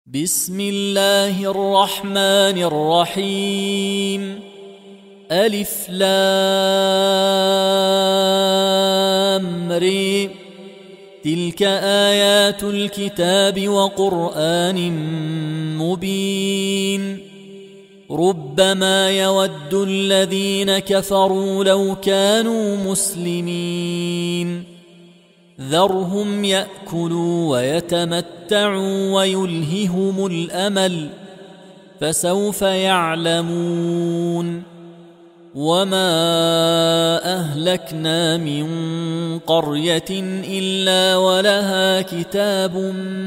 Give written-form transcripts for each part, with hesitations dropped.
بسم الله الرحمن الرحيم. ألف لام ر. تلك آيات الكتاب وقرآن مبين. ربما يود الذين كفروا لو كانوا مسلمين. ذرهم يأكلوا ويتمتعوا ويلههم الأمل، فسوف يعلمون. وما أهلكنا من قرية إلا ولها كتاب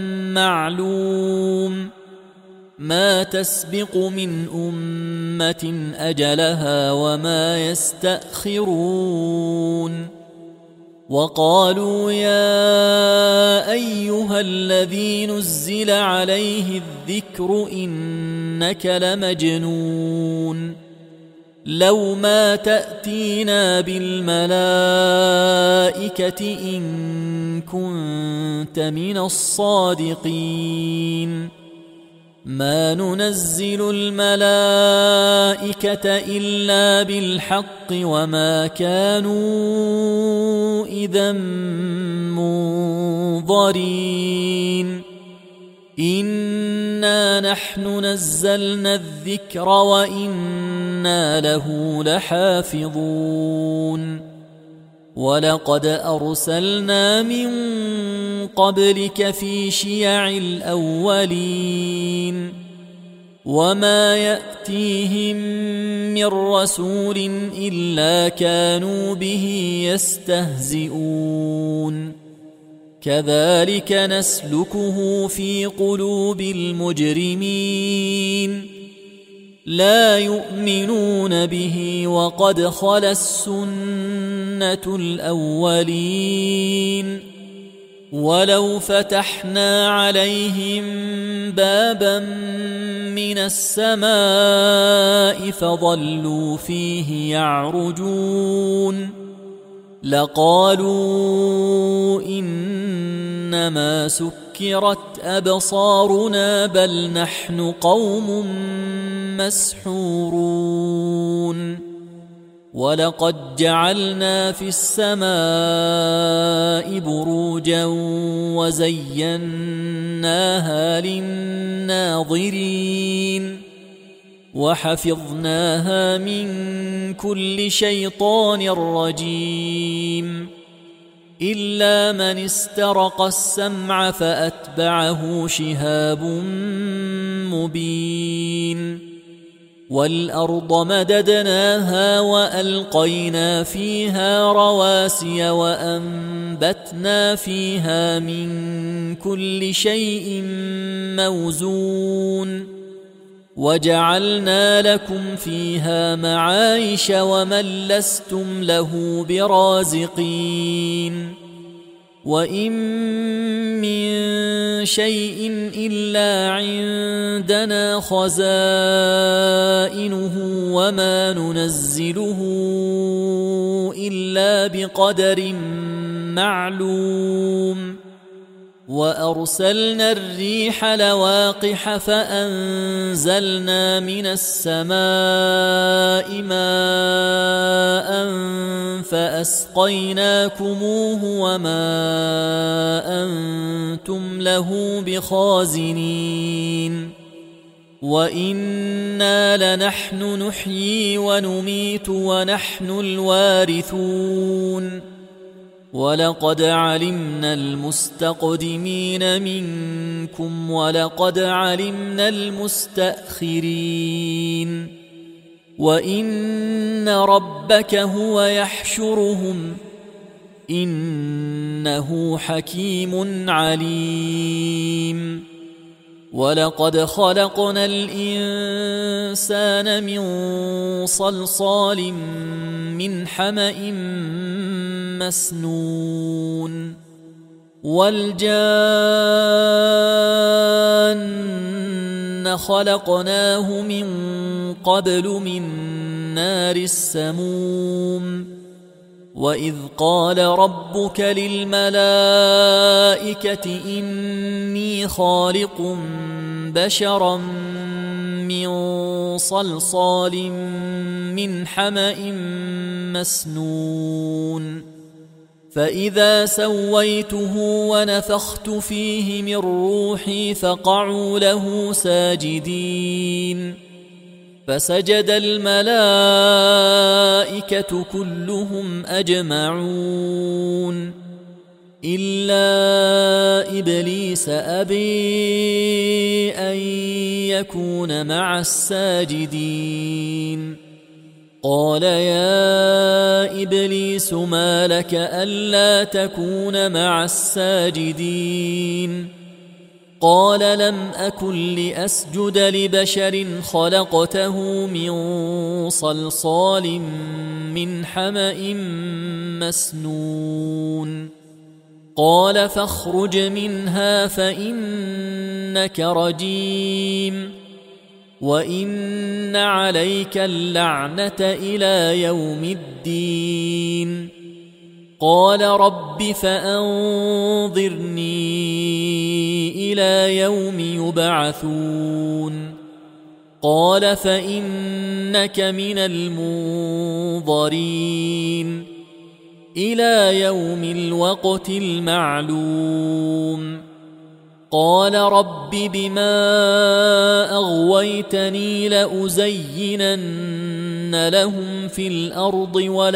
معلوم، ما تسبق من أمة أجلها وما يستأخرون. وقالوا يا أيها الذي نزل عليه الذكر إنك لمجنون، لو ما تأتينا بالملائكة إن كنت من الصادقين. ما ننزل الملائكة إلا بالحق وما كانوا إذا منظرين. إنا نحن نزلنا الذكر وإنا له لحافظون. ولقد أرسلنا من قبلك في شيع الأولين، وما يأتيهم من رسول إلا كانوا به يستهزئون. كذلك نسلكه في قلوب المجرمين، لا يؤمنون به وقد خلت السنة الأولين. ولو فتحنا عليهم بابا من السماء فظلوا فيه يعرجون لقالوا إنما سكرت أبصارنا بل نحن قوم مسحورون. ولقد جعلنا في السماء بروجا وزيناها للناظرين، وحفظناها من كل شيطان رجيم، إلا من استرق السمع فأتبعه شهاب مبين. والأرض مددناها وألقينا فيها رواسي وأنبتنا فيها من كل شيء موزون، وجعلنا لكم فيها معايش ومن لستم له برازقين. وإن من شيء إلا عندنا خزائنه وما ننزله إلا بقدر معلوم. وأرسلنا الريح لواقح فأنزلنا من السماء ماء فأسقيناكموه وما أنتم له بخازنين. وإنا لنحن نحيي ونميت ونحن الوارثون. ولقد علمنا المستقدمين منكم ولقد علمنا المستأخرين. وإن ربك هو يحشرهم إنه حكيم عليم. ولقد خلقنا الإنسان من صلصال من حمأ مسنون. والجان خلقناه من قبل من نار السموم. وإذ قال ربك للملائكة إني خالق بشرا من صلصال من حمأ مسنون فإذا سويته ونفخت فيه من روحي فقعوا له ساجدين فسجد الملائكة كلهم أجمعون إلا إبليس أبي أن يكون مع الساجدين قال يا إبليس ما لك ألا تكون مع الساجدين قال لم أكن لأسجد لبشر خلقته من صلصال من حمأ مسنون قال فاخرج منها فإنك رجيم وإن عليك اللعنة إلى يوم الدين قال رب فأنظرني إلى يوم يبعثون قال فإنك من المنظرين إلى يوم الوقت المعلوم قال رب بما أغويتني لأزينن لهم في الأرض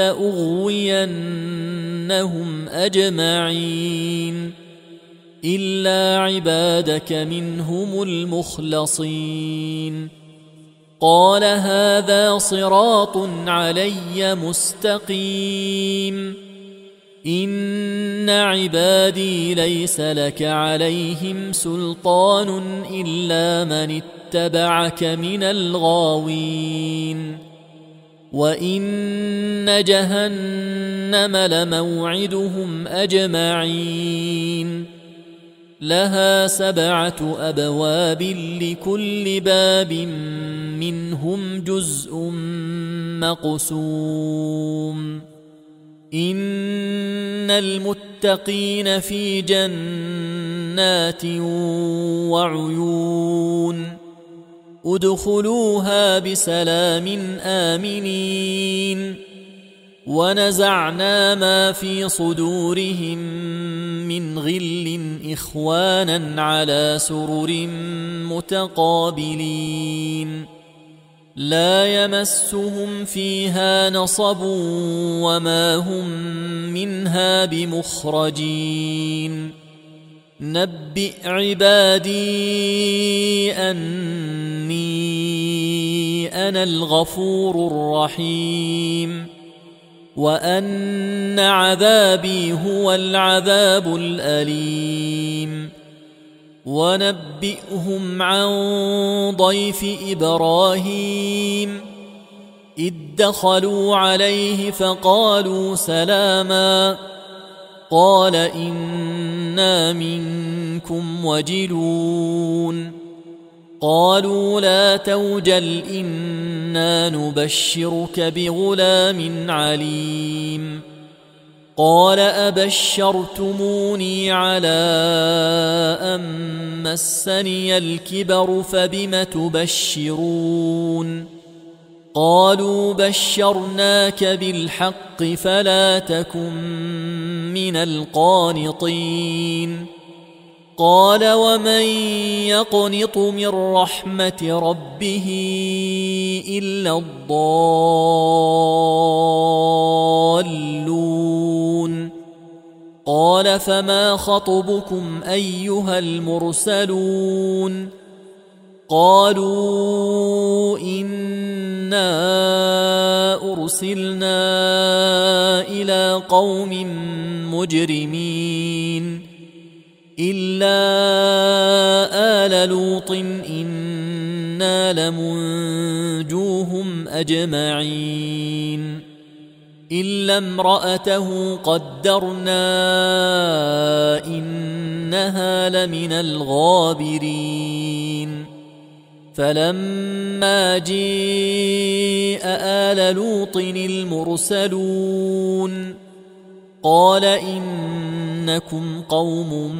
ولأغوينهم أجمعين إلا عبادك منهم المخلصين قال هذا صراط علي مستقيم إن عبادي ليس لك عليهم سلطان إلا من اتبعك من الغاوين وإن جهنم لموعدهم أجمعين لها 7 أبواب لكل باب منهم جزء مقسوم إن المتقين في جنات وعيون ادخلوها بسلام آمنين ونزعنا ما في صدورهم من غل إخوانا على سرر متقابلين لا يمسهم فيها نصب وما هم منها بمخرجين نبئ عبادي أني أنا الغفور الرحيم وأن عذابي هو العذاب الأليم ونبئهم عن ضيف إبراهيم إذ دخلوا عليه فقالوا سلاما قال إنا منكم وجلون قالوا لا توجل إنا نبشرك بغلام عليم قال أبشرتموني على أن مسني الكبر فبم تبشرون قالوا بشرناك بالحق فلا تكن من القانطين قال ومن يقنط من رحمة ربه إلا الضالون قال فما خطبكم أيها المرسلون قالوا إنا أرسلنا إلى قوم مجرمين إلا آل لوط إنا لمنجوهم أجمعين إلا امرأته قدرنا إنها لمن الغابرين فلما جيء آل لوط المرسلون قال إنكم قوم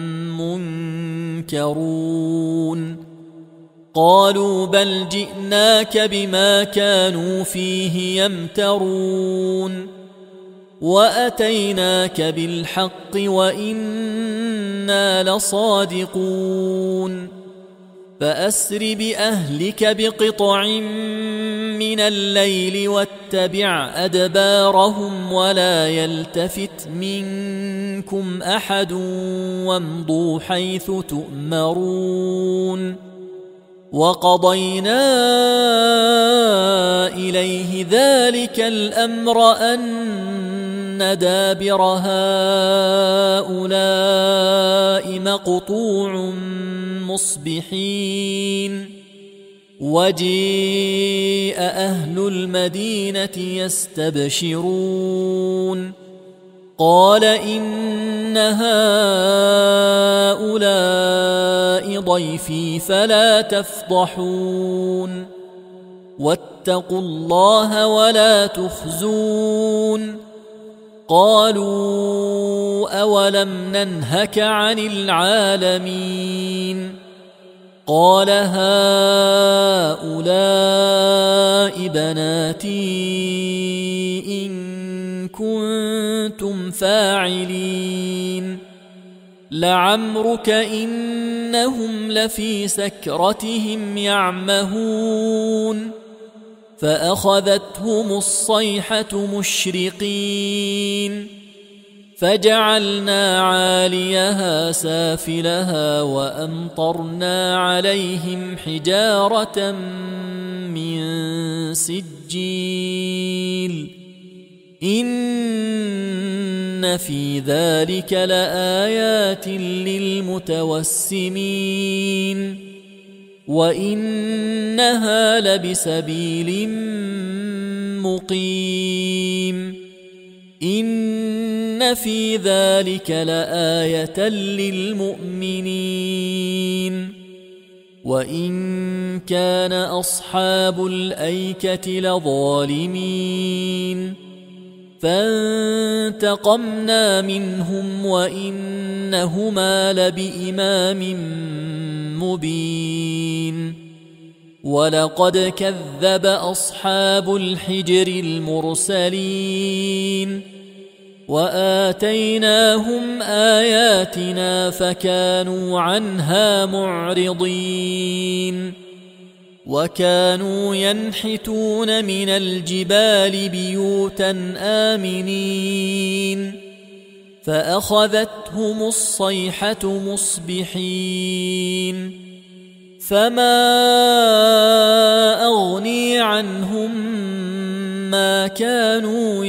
منكرون قالوا بل جئناك بما كانوا فيه يمترون وأتيناك بالحق وإنا لصادقون فأسر بأهلك بقطع من الليل واتبع أدبارهم ولا يلتفت منكم أحد وامضوا حيث تؤمرون وقضينا إليه ذلك الأمر أن دابر هؤلاء مقطوع مصبحين وجيء أهل المدينة يستبشرون قال إن هؤلاء ضيفي فلا تفضحون واتقوا الله ولا تخزون قالوا أولم ننهك عن العالمين قال هؤلاء بناتي إن كنتم فاعلين لعمرك إنهم لفي سكرتهم يعمهون فأخذتهم الصيحة مشرقين فجعلنا عاليها سافلها وأمطرنا عليهم حجارة من سجيل إن في ذلك لآيات للمتوسمين وإنها لبسبيل مقيم إن في ذلك لآية للمؤمنين وإن كان أصحاب الأيكة لظالمين فانتقمنا منهم وإنهما لبإمام مبين ولقد كذب أصحاب الحجر المرسلين وآتيناهم آياتنا فكانوا عنها معرضين وكانوا ينحتون من الجبال بيوتا آمنين فأخذتهم الصيحة مصبحين فما أغني عنهم ما كانوا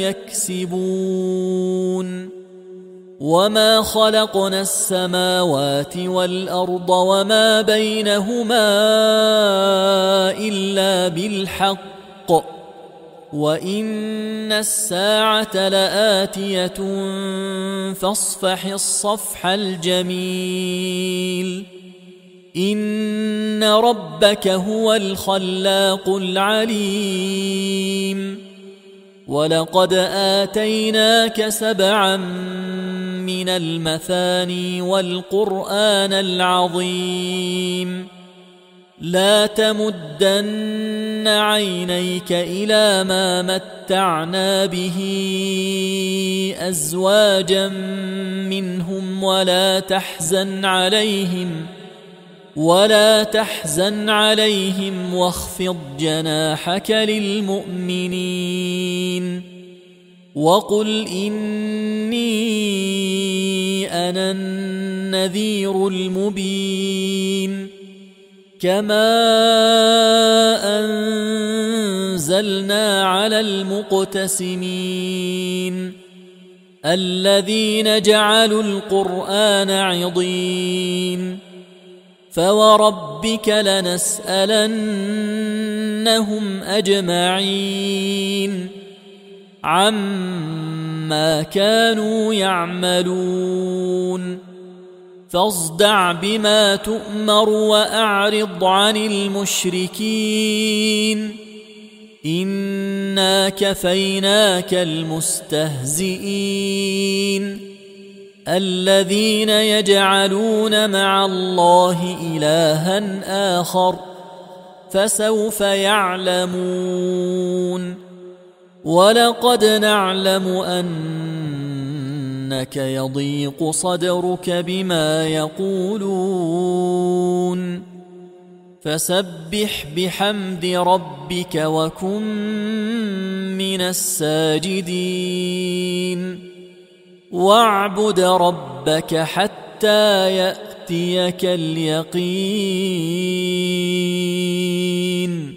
يكسبون وما خلقنا السماوات والأرض وما بينهما إلا بالحق وإن الساعة لآتية فاصفح الصفح الجميل إن ربك هو الخلاق العليم ولقد آتيناك 7 من المثاني والقرآن العظيم لا تمدن عينيك إلى ما متعنا به أزواجا منهم ولا تحزن عليهم واخفض جناحك للمؤمنين وقل إني أنا النذير المبين كما أنزلنا على المقتسمين الذين جعلوا القرآن عضين فوربك لنسألنهم أجمعين عما كانوا يعملون فاصدع بما تؤمر وأعرض عن المشركين إنا كفيناك المستهزئين الذين يجعلون مع الله إلها آخر فسوف يعلمون ولقد نعلم أنك يضيق صدرك بما يقولون فسبح بحمد ربك وكن من الساجدين واعبد ربك حتى يأتيك اليقين